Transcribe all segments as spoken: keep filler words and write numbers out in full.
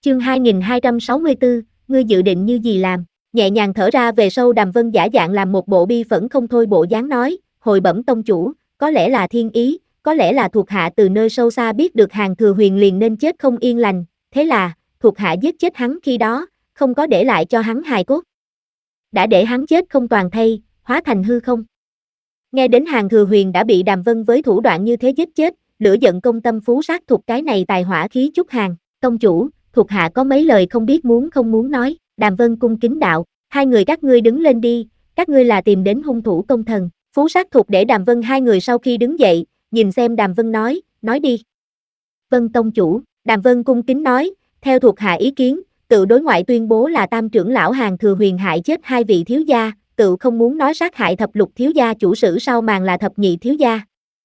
Chương hai nghìn hai trăm sáu mươi tư, ngươi dự định như gì làm? Nhẹ nhàng thở ra về sau Đàm Vân giả dạng làm một bộ bi phẫn không thôi bộ dáng nói, hồi bẩm tông chủ, có lẽ là thiên ý, có lẽ là thuộc hạ từ nơi sâu xa biết được Hàn Thừa Huyền liền nên chết không yên lành, thế là, thuộc hạ giết chết hắn khi đó, không có để lại cho hắn hài cốt. Đã để hắn chết không toàn thây, hóa thành hư không. Nghe đến Hàn Thừa Huyền đã bị Đàm Vân với thủ đoạn như thế giết chết, lửa giận công tâm phú sát thuộc cái này tài hỏa khí chút hàng, tông chủ, thuộc hạ có mấy lời không biết muốn không muốn nói, Đàm Vân cung kính đạo, hai người các ngươi đứng lên đi, các ngươi là tìm đến hung thủ công thần, phú sát thuộc để Đàm Vân hai người sau khi đứng dậy, nhìn xem Đàm Vân nói, nói đi. Vân tông chủ, Đàm Vân cung kính nói, theo thuộc hạ ý kiến, tự đối ngoại tuyên bố là tam trưởng lão Hàn Thừa Huyền hại chết hai vị thiếu gia, tự không muốn nói sát hại thập lục thiếu gia chủ sử sau màn là thập nhị thiếu gia.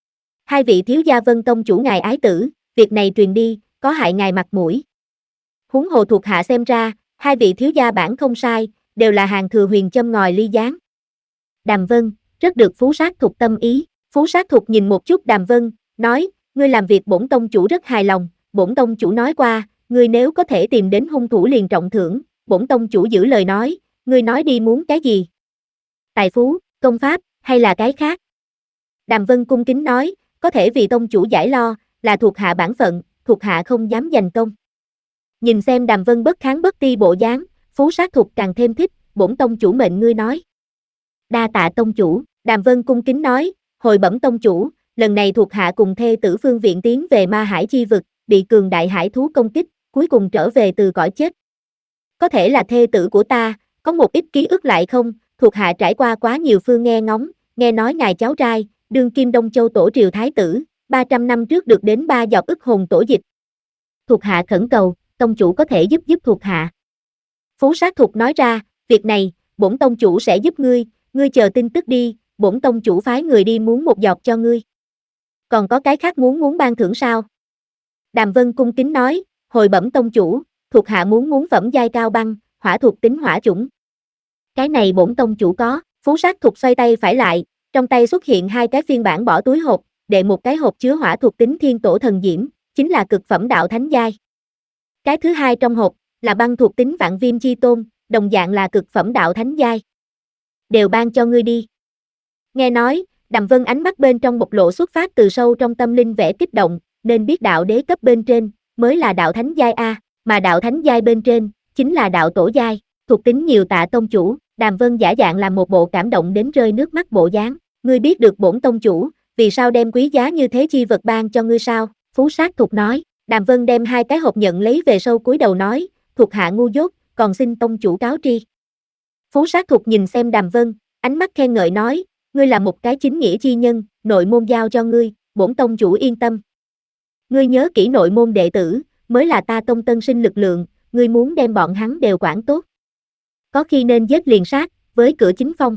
Hai vị thiếu gia Vân tông chủ ngài ái tử, việc này truyền đi, có hại ngài mặt mũi. Huống hồ thuộc hạ xem ra, hai vị thiếu gia bản không sai, đều là Hàn Thừa Huyền châm ngòi ly gián. Đàm Vân, rất được phú sát thuộc tâm ý, phú sát thuộc nhìn một chút Đàm Vân, nói, ngươi làm việc bổn tông chủ rất hài lòng, bổn tông chủ nói qua, ngươi nếu có thể tìm đến hung thủ liền trọng thưởng, bổn tông chủ giữ lời nói, ngươi nói đi muốn cái gì? Tài phú, công pháp, hay là cái khác? Đàm Vân cung kính nói, có thể vì tông chủ giải lo, là thuộc hạ bản phận, thuộc hạ không dám giành công. Nhìn xem Đàm Vân bất kháng bất ti bộ dáng, phú sát thuộc càng thêm thích, bổn tông chủ mệnh ngươi nói. Đa tạ tông chủ, Đàm Vân cung kính nói, hồi bẩm tông chủ, lần này thuộc hạ cùng thê tử Phương Viện tiến về ma hải chi vực, bị cường đại hải thú công kích, cuối cùng trở về từ cõi chết. Có thể là thê tử của ta, có một ít ký ức lại không, thuộc hạ trải qua quá nhiều phương nghe ngóng, nghe nói ngài cháu trai, đương kim Đông Châu tổ triều thái tử, ba trăm năm trước được đến ba dọc ức hồn tổ dịch. Thuộc hạ khẩn cầu, tông chủ có thể giúp giúp thuộc hạ. Phú sát thuộc nói ra, việc này, bổn tông chủ sẽ giúp ngươi, ngươi chờ tin tức đi, bổn tông chủ phái người đi muốn một giọt cho ngươi. Còn có cái khác muốn muốn ban thưởng sao? Đàm Vân cung kính nói, hồi bẩm tông chủ, thuộc hạ muốn muốn phẩm giai cao băng, hỏa thuộc tính hỏa chủng. Cái này bổn tông chủ có, phú sát thuộc xoay tay phải lại, trong tay xuất hiện hai cái phiên bản bỏ túi hộp, đệ một cái hộp chứa hỏa thuộc tính thiên tổ thần diễm, chính là cực phẩm đạo thánh giai. Cái thứ hai trong hộp, là băng thuộc tính vạn viêm chi tôn, đồng dạng là cực phẩm đạo thánh giai. Đều ban cho ngươi đi. Nghe nói, Đàm Vân ánh mắt bên trong bộc lộ xuất phát từ sâu trong tâm linh vẻ kích động, nên biết đạo đế cấp bên trên, mới là đạo thánh giai A, mà đạo thánh giai bên trên, chính là đạo tổ giai, thuộc tính nhiều tạ tông chủ, Đàm Vân giả dạng làm một bộ cảm động đến rơi nước mắt bộ dáng, ngươi biết được bổn tông chủ, vì sao đem quý giá như thế chi vật ban cho ngươi sao, phú sát thuộc nói, Đàm Vân đem hai cái hộp nhận lấy về sau cúi đầu nói, thuộc hạ ngu dốt, còn xin tông chủ cáo tri. Phú sát thuộc nhìn xem Đàm Vân, ánh mắt khen ngợi nói, ngươi là một cái chính nghĩa chi nhân, nội môn giao cho ngươi, bổn tông chủ yên tâm. Ngươi nhớ kỹ nội môn đệ tử, mới là ta tông tân sinh lực lượng, ngươi muốn đem bọn hắn đều quản tốt. Có khi nên giết liền sát, với cửa chính phong.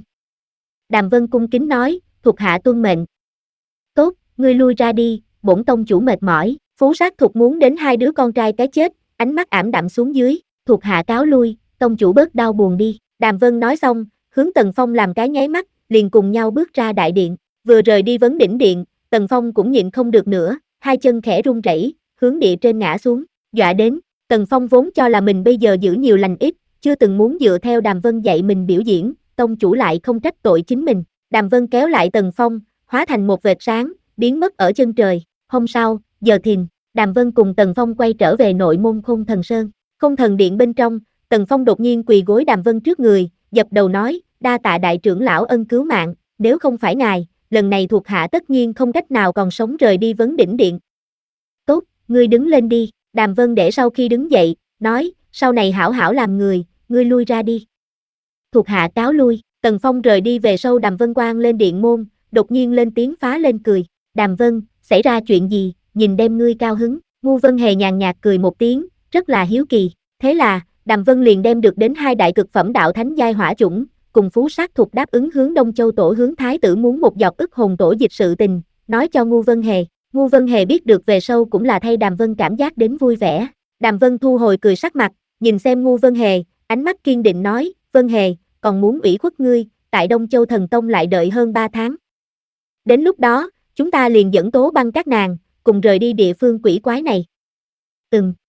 Đàm Vân cung kính nói, thuộc hạ tuân mệnh. Tốt, ngươi lui ra đi, bổn tông chủ mệt mỏi, phú sát thuộc muốn đến hai đứa con trai cái chết, ánh mắt ảm đạm xuống dưới, thuộc hạ cáo lui, tông chủ bớt đau buồn đi. Đàm Vân nói xong, hướng Tần Phong làm cái nháy mắt, liền cùng nhau bước ra đại điện, vừa rời đi vấn đỉnh điện, Tần Phong cũng nhịn không được nữa, hai chân khẽ run rẩy, hướng địa trên ngã xuống, dọa đến, Tần Phong vốn cho là mình bây giờ giữ nhiều lành ít, chưa từng muốn dựa theo Đàm Vân dạy mình biểu diễn, tông chủ lại không trách tội chính mình, Đàm Vân kéo lại Tần Phong, hóa thành một vệt sáng, biến mất ở chân trời, hôm sau, giờ thìn, Đàm Vân cùng Tần Phong quay trở về nội môn Khôn Thần Sơn, Khôn Thần Điện bên trong, Tần Phong đột nhiên quỳ gối Đàm Vân trước người, dập đầu nói, đa tạ đại trưởng lão ân cứu mạng, nếu không phải ngài, lần này thuộc hạ tất nhiên không cách nào còn sống rời đi vấn đỉnh điện. Tốt, ngươi đứng lên đi, Đàm Vân để sau khi đứng dậy, nói, sau này hảo hảo làm người, ngươi lui ra đi. Thuộc hạ cáo lui, Tần Phong rời đi về sau Đàm Vân quang lên điện môn, đột nhiên lên tiếng phá lên cười, Đàm Vân, xảy ra chuyện gì, nhìn đem ngươi cao hứng, Ngu Vân Hề nhàn nhạt cười một tiếng, rất là hiếu kỳ, thế là, Đàm Vân liền đem được đến hai đại cực phẩm đạo thánh giai hỏa chủng, cùng phú sát thuộc đáp ứng hướng Đông Châu tổ hướng thái tử muốn một giọt ức hồn tổ dịch sự tình, nói cho Ngu Vân Hề, Ngu Vân Hề biết được về sau cũng là thay Đàm Vân cảm giác đến vui vẻ, Đàm Vân thu hồi cười sắc mặt, nhìn xem Ngu Vân Hề, ánh mắt kiên định nói, Vân Hề, còn muốn ủy khuất ngươi, tại Đông Châu Thần Tông lại đợi hơn ba tháng. Đến lúc đó, chúng ta liền dẫn Tố Băng các nàng, cùng rời đi địa phương quỷ quái này. Ừm,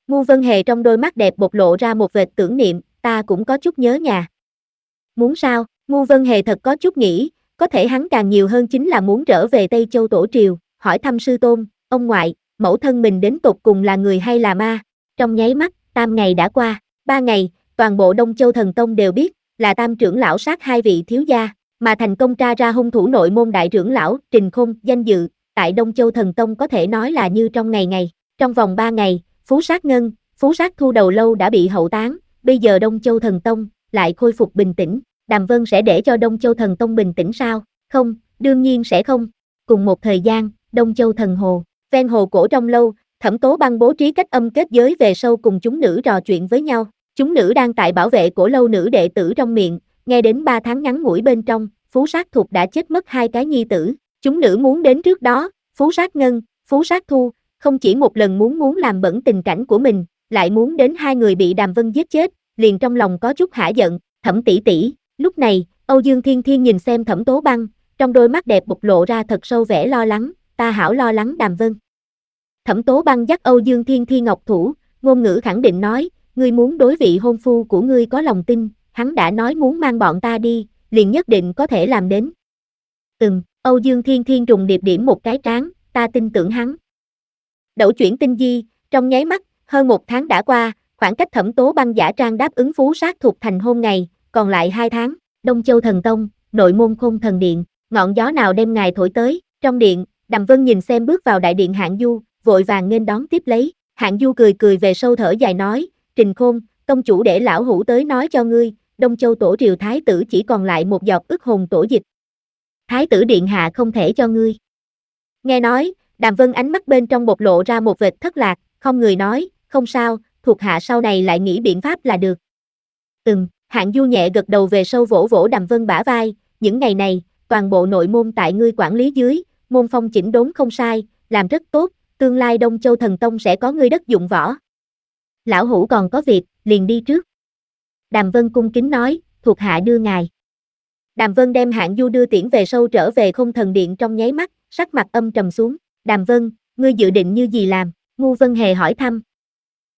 Ngu Vân Hề trong đôi mắt đẹp bộc lộ ra một vệt tưởng niệm, ta cũng có chút nhớ nhà. Muốn sao? Ngu Vân Hề thật có chút nghĩ, có thể hắn càng nhiều hơn chính là muốn trở về Tây Châu Tổ Triều, hỏi thăm sư tôn, ông ngoại, mẫu thân mình đến tột cùng là người hay là ma. Trong nháy mắt, tam ngày đã qua, ba ngày, toàn bộ Đông Châu Thần Tông đều biết, là tam trưởng lão sát hai vị thiếu gia, mà thành công tra ra hung thủ nội môn đại trưởng lão, Trình Khôn, danh dự, tại Đông Châu Thần Tông có thể nói là như trong ngày ngày. Trong vòng ba ngày, Phú Sát Ngân, Phú Sát Thu đầu lâu đã bị hậu táng, bây giờ Đông Châu Thần Tông lại khôi phục bình tĩnh. Đàm Vân sẽ để cho Đông Châu Thần Tông bình tĩnh sao? Không, đương nhiên sẽ không. Cùng một thời gian, Đông Châu Thần Hồ, ven hồ cổ trong lâu, Thẩm Tố Băng bố trí cách âm kết giới về sau cùng chúng nữ trò chuyện với nhau. Chúng nữ đang tại bảo vệ cổ lâu nữ đệ tử trong miệng, nghe đến ba tháng ngắn ngủi bên trong, Phú Sát Thục đã chết mất hai cái nhi tử. Chúng nữ muốn đến trước đó, Phú Sát Ngân, Phú Sát Thu, không chỉ một lần muốn muốn làm bẩn tình cảnh của mình, lại muốn đến hai người bị Đàm Vân giết chết, liền trong lòng có chút hả giận. Thẩm tỷ tỷ. Lúc này, Âu Dương Thiên Thiên nhìn xem Thẩm Tố Băng, trong đôi mắt đẹp bộc lộ ra thật sâu vẻ lo lắng, ta hảo lo lắng Đàm Vân. Thẩm Tố Băng dắt Âu Dương Thiên Thiên ngọc thủ, ngôn ngữ khẳng định nói, ngươi muốn đối vị hôn phu của ngươi có lòng tin, hắn đã nói muốn mang bọn ta đi, liền nhất định có thể làm đến. Ừm, Âu Dương Thiên Thiên trùng điệp điểm một cái trán, ta tin tưởng hắn. Đẩu chuyển tinh di, trong nháy mắt, hơn một tháng đã qua, khoảng cách Thẩm Tố Băng giả trang đáp ứng Phú Sát thuộc thành hôn ngày, còn lại hai tháng. Đông Châu Thần Tông, nội môn Khôn Thần Điện, ngọn gió nào đem ngài thổi tới? Trong điện, Đàm Vân nhìn xem bước vào đại điện Hạng Du, vội vàng nghênh đón tiếp lấy. Hạng Du cười cười về sâu thở dài nói, Trình Khôn, tông chủ để lão hủ tới nói cho ngươi, Đông Châu Tổ Triều Thái tử chỉ còn lại một giọt ức hồn tổ dịch. Thái tử điện hạ không thể cho ngươi. Nghe nói, Đàm Vân ánh mắt bên trong bộc lộ ra một vệt thất lạc, không người nói, không sao, thuộc hạ sau này lại nghĩ biện pháp là được. Ừm, Hạng Du nhẹ gật đầu về sâu vỗ vỗ Đàm Vân bả vai, những ngày này, toàn bộ nội môn tại ngươi quản lý dưới, môn phong chỉnh đốn không sai, làm rất tốt, tương lai Đông Châu Thần Tông sẽ có ngươi đất dụng võ. Lão hủ còn có việc, liền đi trước. Đàm Vân cung kính nói, thuộc hạ đưa ngài. Đàm Vân đem Hạng Du đưa tiễn về sâu trở về Khôn Thần Điện trong nháy mắt, sắc mặt âm trầm xuống. Đàm Vân, ngươi dự định như gì làm? Ngu Vân Hề hỏi thăm.